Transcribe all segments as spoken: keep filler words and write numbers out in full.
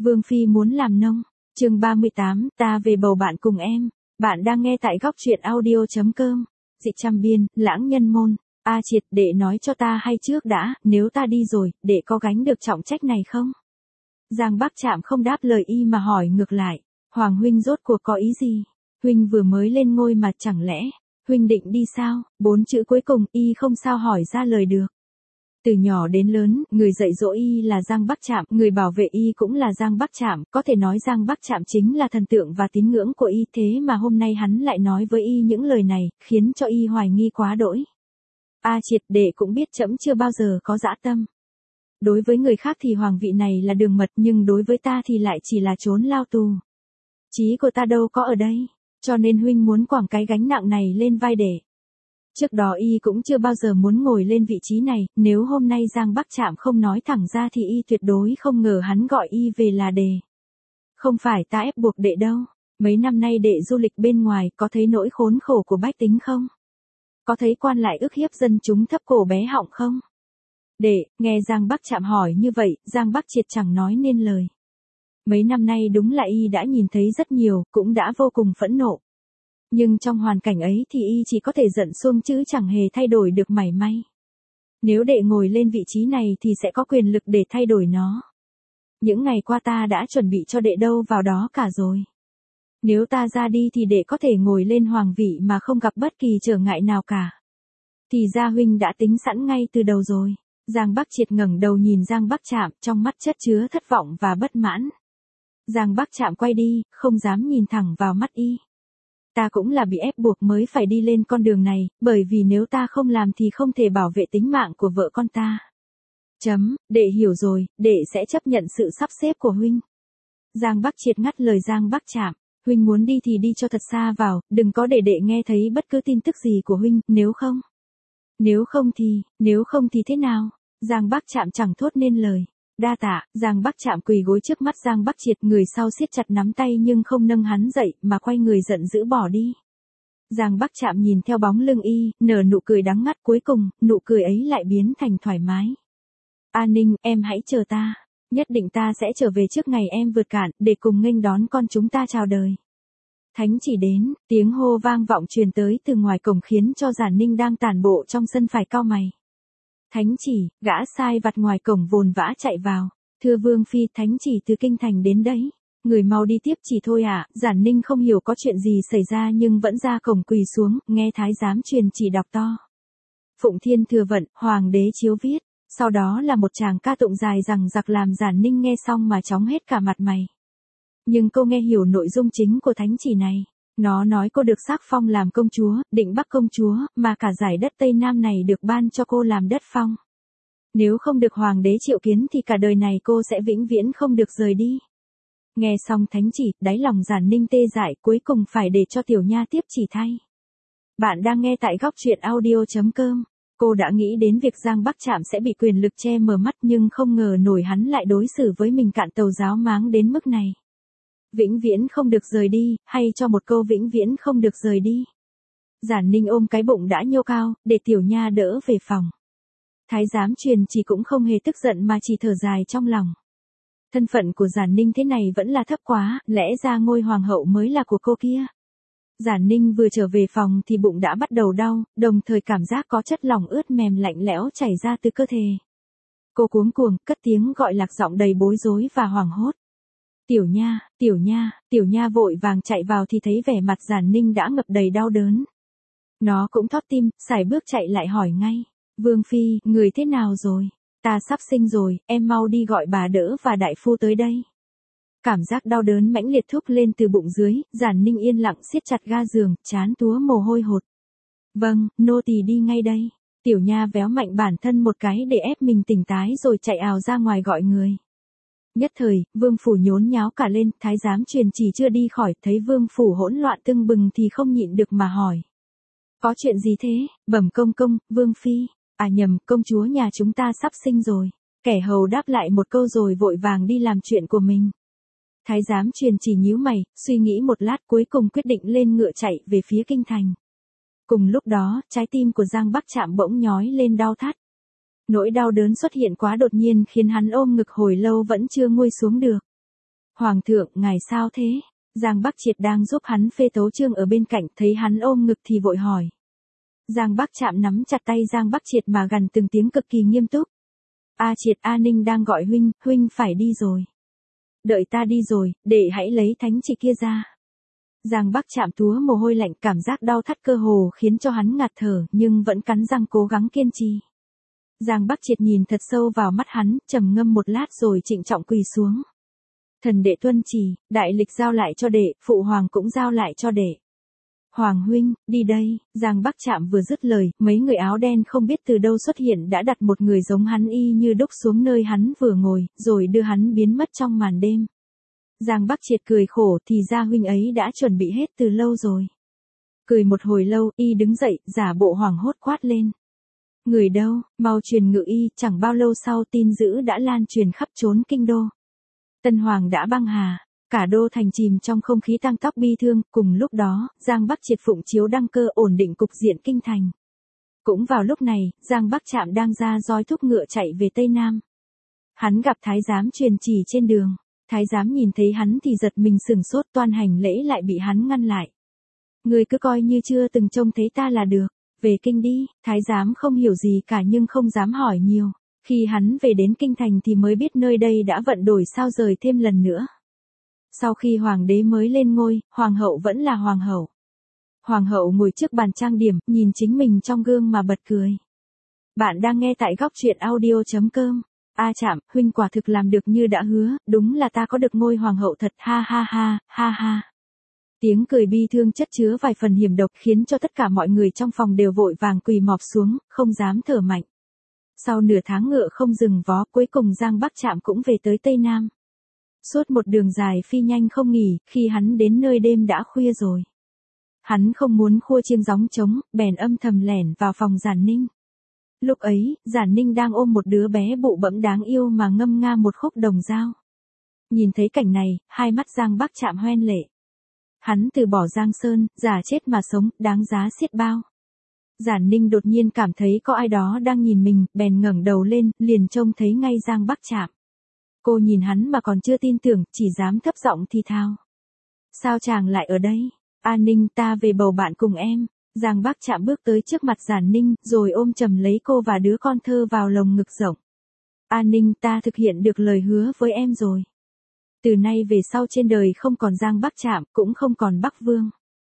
Vương Phi muốn làm nông. Chương ba mươi tám, ta về bầu bạn cùng em. Bạn đang nghe tại góc truyện audio chấm com. Dịch Trăm Biên, Lãng Nhân Môn. A Triệt, đệ nói cho ta hay trước đã, nếu ta đi rồi, đệ có gánh được trọng trách này không? Giang Bắc Trạm không đáp lời y mà hỏi ngược lại. Hoàng huynh rốt cuộc có ý gì? Huynh vừa mới lên ngôi mà chẳng lẽ, huynh định đi sao? Bốn chữ cuối cùng y không sao hỏi ra lời được. Từ nhỏ đến lớn, người dạy dỗ y là Giang Bắc Trạm, người bảo vệ y cũng là Giang Bắc Trạm, có thể nói Giang Bắc Trạm chính là thần tượng và tín ngưỡng của y, thế mà hôm nay hắn lại nói với y những lời này, khiến cho y hoài nghi quá đỗi. A Triệt, đệ cũng biết trẫm chưa bao giờ có dã tâm. Đối với người khác thì hoàng vị này là đường mật, nhưng đối với ta thì lại chỉ là trốn lao tù. Chí của ta đâu có ở đây, cho nên huynh muốn quẳng cái gánh nặng này lên vai đệ. Trước đó y cũng chưa bao giờ muốn ngồi lên vị trí này, nếu hôm nay Giang Bắc Trạm không nói thẳng ra thì y tuyệt đối không ngờ hắn gọi y về là đề. Không phải ta ép buộc đệ đâu, mấy năm nay đệ du lịch bên ngoài có thấy nỗi khốn khổ của bách tính không? Có thấy quan lại ức hiếp dân chúng thấp cổ bé họng không? Đệ, nghe Giang Bắc Trạm hỏi như vậy, Giang Bắc Triệt chẳng nói nên lời. Mấy năm nay đúng là y đã nhìn thấy rất nhiều, cũng đã vô cùng phẫn nộ. Nhưng trong hoàn cảnh ấy thì y chỉ có thể giận xuông chứ chẳng hề thay đổi được mảy may. Nếu đệ ngồi lên vị trí này thì sẽ có quyền lực để thay đổi nó. Những ngày qua ta đã chuẩn bị cho đệ đâu vào đó cả rồi. Nếu ta ra đi thì đệ có thể ngồi lên hoàng vị mà không gặp bất kỳ trở ngại nào cả. Thì ra huynh đã tính sẵn ngay từ đầu rồi. Giang Bắc Triệt ngẩng đầu nhìn Giang Bắc Trạm, trong mắt chất chứa thất vọng và bất mãn. Giang Bắc Trạm quay đi, không dám nhìn thẳng vào mắt y. Ta cũng là bị ép buộc mới phải đi lên con đường này, bởi vì nếu ta không làm thì không thể bảo vệ tính mạng của vợ con ta. Chấm, đệ hiểu rồi, đệ sẽ chấp nhận sự sắp xếp của huynh. Giang Bắc Triệt ngắt lời Giang Bắc Trạm, huynh muốn đi thì đi cho thật xa vào, đừng có để đệ nghe thấy bất cứ tin tức gì của huynh, nếu không. Nếu không thì, nếu không thì thế nào? Giang Bắc Trạm chẳng thốt nên lời. Đa tạ, Giang Bắc Trạm quỳ gối trước mắt Giang Bắc Triệt, người sau siết chặt nắm tay nhưng không nâng hắn dậy mà quay người giận dữ bỏ đi. Giang Bắc Trạm nhìn theo bóng lưng y, nở nụ cười đắng ngắt, cuối cùng, nụ cười ấy lại biến thành thoải mái. A Ninh, em hãy chờ ta, nhất định ta sẽ trở về trước ngày em vượt cạn, để cùng nghênh đón con chúng ta chào đời. Thánh chỉ đến, tiếng hô vang vọng truyền tới từ ngoài cổng khiến cho Giản Ninh đang tản bộ trong sân phải cau mày. Thánh chỉ, gã sai vặt ngoài cổng vồn vã chạy vào. Thưa Vương Phi, thánh chỉ từ kinh thành đến đấy. Người mau đi tiếp chỉ thôi ạ. À. Giản Ninh không hiểu có chuyện gì xảy ra nhưng vẫn ra cổng quỳ xuống, nghe thái giám truyền chỉ đọc to. Phụng Thiên thừa vận, hoàng đế chiếu viết. Sau đó là một tràng ca tụng dài rằng giặc làm Giản Ninh nghe xong mà chóng hết cả mặt mày. Nhưng cô nghe hiểu nội dung chính của thánh chỉ này. Nó nói cô được sắc phong làm công chúa, định bắc công chúa, mà cả giải đất Tây Nam này được ban cho cô làm đất phong. Nếu không được hoàng đế triệu kiến thì cả đời này cô sẽ vĩnh viễn không được rời đi. Nghe xong thánh chỉ, đáy lòng Giản Ninh tê dại, cuối cùng phải để cho tiểu nha tiếp chỉ thay. Bạn đang nghe tại góc truyện audio chấm com. Cô đã nghĩ đến việc Giang Bắc Trạm sẽ bị quyền lực che mờ mắt nhưng không ngờ nổi hắn lại đối xử với mình cạn tàu giáo máng đến mức này. Vĩnh viễn không được rời đi, hay cho một câu vĩnh viễn không được rời đi. Giản Ninh ôm cái bụng đã nhô cao, để tiểu nha đỡ về phòng. Thái giám truyền chỉ cũng không hề tức giận mà chỉ thở dài trong lòng. Thân phận của Giản Ninh thế này vẫn là thấp quá, lẽ ra ngôi hoàng hậu mới là của cô kia. Giản Ninh vừa trở về phòng thì bụng đã bắt đầu đau, đồng thời cảm giác có chất lỏng ướt mềm lạnh lẽo chảy ra từ cơ thể. Cô cuống cuồng, cất tiếng gọi lạc giọng đầy bối rối và hoảng hốt. Tiểu nha, tiểu nha, tiểu nha vội vàng chạy vào thì thấy vẻ mặt Giản Ninh đã ngập đầy đau đớn. Nó cũng thót tim, sải bước chạy lại hỏi ngay. Vương Phi, người thế nào rồi? Ta sắp sinh rồi, em mau đi gọi bà đỡ và đại phu tới đây. Cảm giác đau đớn mãnh liệt thúc lên từ bụng dưới, Giản Ninh yên lặng siết chặt ga giường, trán túa mồ hôi hột. Vâng, nô tỳ đi ngay đây. Tiểu nha véo mạnh bản thân một cái để ép mình tỉnh tái rồi chạy ào ra ngoài gọi người. Nhất thời, vương phủ nhốn nháo cả lên, thái giám truyền chỉ chưa đi khỏi, thấy vương phủ hỗn loạn tưng bừng thì không nhịn được mà hỏi. Có chuyện gì thế? Bẩm công công, Vương Phi. À nhầm, công chúa nhà chúng ta sắp sinh rồi. Kẻ hầu đáp lại một câu rồi vội vàng đi làm chuyện của mình. Thái giám truyền chỉ nhíu mày, suy nghĩ một lát cuối cùng quyết định lên ngựa chạy về phía kinh thành. Cùng lúc đó, trái tim của Giang Bắc Trạm bỗng nhói lên đau thắt. Nỗi đau đớn xuất hiện quá đột nhiên khiến hắn ôm ngực hồi lâu vẫn chưa nguôi xuống được. Hoàng thượng, ngài sao thế? Giang Bắc Triệt đang giúp hắn phê tấu chương ở bên cạnh, thấy hắn ôm ngực thì vội hỏi. Giang Bắc Trạm nắm chặt tay Giang Bắc Triệt mà gằn từng tiếng cực kỳ nghiêm túc. A Triệt, A Ninh đang gọi huynh, huynh phải đi rồi. Đợi ta đi rồi, để hãy lấy thánh chỉ kia ra. Giang Bắc Trạm túa mồ hôi lạnh, cảm giác đau thắt cơ hồ khiến cho hắn ngạt thở, nhưng vẫn cắn răng cố gắng kiên trì. Giang Bắc Triệt nhìn thật sâu vào mắt hắn, trầm ngâm một lát rồi trịnh trọng quỳ xuống. Thần đệ tuân chỉ, đại lịch giao lại cho đệ, phụ hoàng cũng giao lại cho đệ. Hoàng huynh, đi đây. Giang Bắc Trạm vừa dứt lời, mấy người áo đen không biết từ đâu xuất hiện đã đặt một người giống hắn y như đúc xuống nơi hắn vừa ngồi, rồi đưa hắn biến mất trong màn đêm. Giang Bắc Triệt cười khổ, thì ra huynh ấy đã chuẩn bị hết từ lâu rồi. Cười một hồi lâu, y đứng dậy, giả bộ hoảng hốt quát lên. Người đâu, mau truyền ngự y. Chẳng bao lâu sau tin dữ đã lan truyền khắp trốn kinh đô. Tân Hoàng đã băng hà, cả đô thành chìm trong không khí tang tóc bi thương, cùng lúc đó, Giang Bắc Triệt phụng chiếu đăng cơ ổn định cục diện kinh thành. Cũng vào lúc này, Giang Bắc Trạm đang ra roi thúc ngựa chạy về Tây Nam. Hắn gặp thái giám truyền chỉ trên đường, thái giám nhìn thấy hắn thì giật mình sửng sốt, toan hành lễ lại bị hắn ngăn lại. Người cứ coi như chưa từng trông thấy ta là được, về kinh đi. Thái giám không hiểu gì cả nhưng không dám hỏi nhiều. Khi hắn về đến kinh thành thì mới biết nơi đây đã vận đổi sao rời thêm lần nữa. Sau khi hoàng đế mới lên ngôi, hoàng hậu vẫn là hoàng hậu. Hoàng hậu ngồi trước bàn trang điểm, nhìn chính mình trong gương mà bật cười. Bạn đang nghe tại góc truyện audio chấm com. A Trạm, huynh quả thực làm được như đã hứa, đúng là ta có được ngôi hoàng hậu thật, ha ha ha, ha ha. Tiếng cười bi thương chất chứa vài phần hiểm độc khiến cho tất cả mọi người trong phòng đều vội vàng quỳ mọp xuống, không dám thở mạnh. Sau nửa tháng ngựa không dừng vó, cuối cùng Giang Bắc Trạm cũng về tới Tây Nam. Suốt một đường dài phi nhanh không nghỉ, khi hắn đến nơi đêm đã khuya rồi. Hắn không muốn khua chiêng gióng trống, bèn âm thầm lẻn vào phòng Giản Ninh. Lúc ấy, Giản Ninh đang ôm một đứa bé bụ bẫm đáng yêu mà ngâm nga một khúc đồng dao. Nhìn thấy cảnh này, hai mắt Giang Bắc Trạm hoen lệ. Hắn từ bỏ Giang Sơn, giả chết mà sống, đáng giá xiết bao. Giản Ninh đột nhiên cảm thấy có ai đó đang nhìn mình, bèn ngẩng đầu lên, liền trông thấy ngay Giang Bắc Trạm. Cô nhìn hắn mà còn chưa tin tưởng, chỉ dám thấp giọng thì thào. Sao chàng lại ở đây? A Ninh, ta về bầu bạn cùng em. Giang Bắc Trạm bước tới trước mặt Giản Ninh, rồi ôm chầm lấy cô và đứa con thơ vào lồng ngực rộng. A Ninh, ta thực hiện được lời hứa với em rồi. Từ nay về sau trên đời không còn Giang Bắc Trạm, cũng không còn Bắc Vương.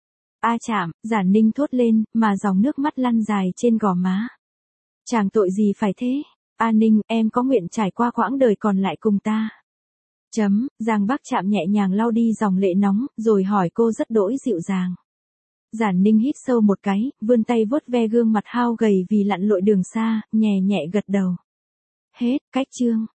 A Trạm, Giản Ninh thốt lên, mà dòng nước mắt lăn dài trên gò má. Chàng tội gì phải thế? A Ninh, em có nguyện trải qua quãng đời còn lại cùng ta? Chấm, Giang Bắc Trạm nhẹ nhàng lau đi dòng lệ nóng, rồi hỏi cô rất đỗi dịu dàng. Giản Ninh hít sâu một cái, vươn tay vuốt ve gương mặt hao gầy vì lặn lội đường xa, nhẹ nhẹ gật đầu. Hết, cách chương.